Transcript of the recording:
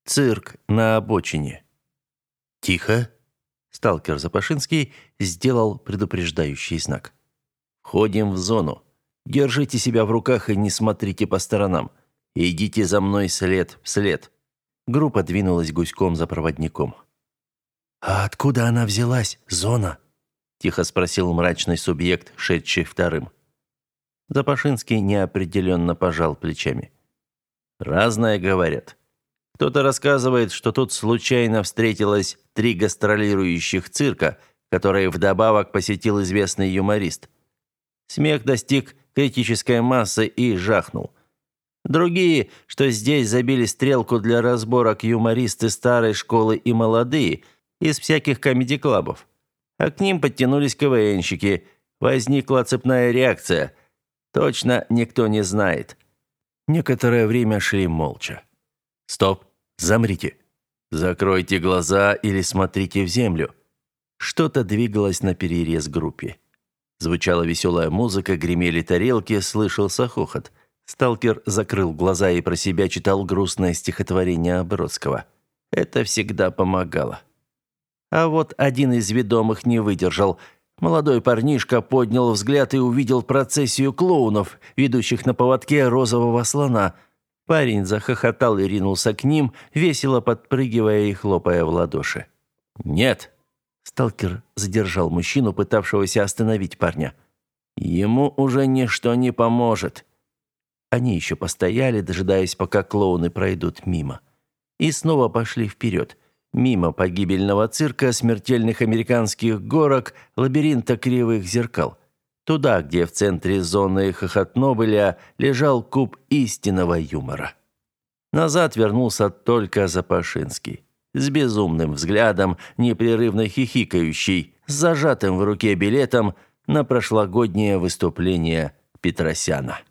Цирк на обочине. Тихо. Сталкер Запашинский сделал предупреждающий знак. Входим в зону. Держите себя в руках и не смотрите по сторонам. Идите за мной след в след. Группа двинулась гуськом за проводником. «А откуда она взялась, зона?» – тихо спросил мрачный субъект, шедший вторым. Запашинский неопределенно пожал плечами. «Разное говорят. Кто-то рассказывает, что тут случайно встретилось 3 гастролирующих цирка, которые вдобавок посетил известный юморист. Смех достиг критической массы и жахнул. Другие, что здесь забили стрелку для разборок юмористы старой школы и молодые, из всяких комеди-клабов. А к ним подтянулись КВНщики. Возникла цепная реакция. Точно никто не знает». Некоторое время шли молча. «Стоп! Замрите! Закройте глаза или смотрите в землю!» Что-то двигалось наперерез группе. Звучала веселая музыка, гремели тарелки, слышался хохот. Сталкер закрыл глаза и про себя читал грустное стихотворение Бродского. Это всегда помогало. А вот один из ведомых не выдержал. Молодой парнишка поднял взгляд и увидел процессию клоунов, ведущих на поводке розового слона. Парень захохотал и ринулся к ним, весело подпрыгивая и хлопая в ладоши. «Нет!» Сталкер задержал мужчину, пытавшегося остановить парня. «Ему уже ничто не поможет». Они еще постояли, дожидаясь, пока клоуны пройдут мимо. И снова пошли вперед. Мимо погибельного цирка, смертельных американских горок, лабиринта кривых зеркал. Туда, где в центре зоны хохотнобеля лежал куб истинного юмора. Назад вернулся только Запашинский. С безумным взглядом, непрерывно хихикающий, с зажатым в руке билетом на прошлогоднее выступление Петросяна.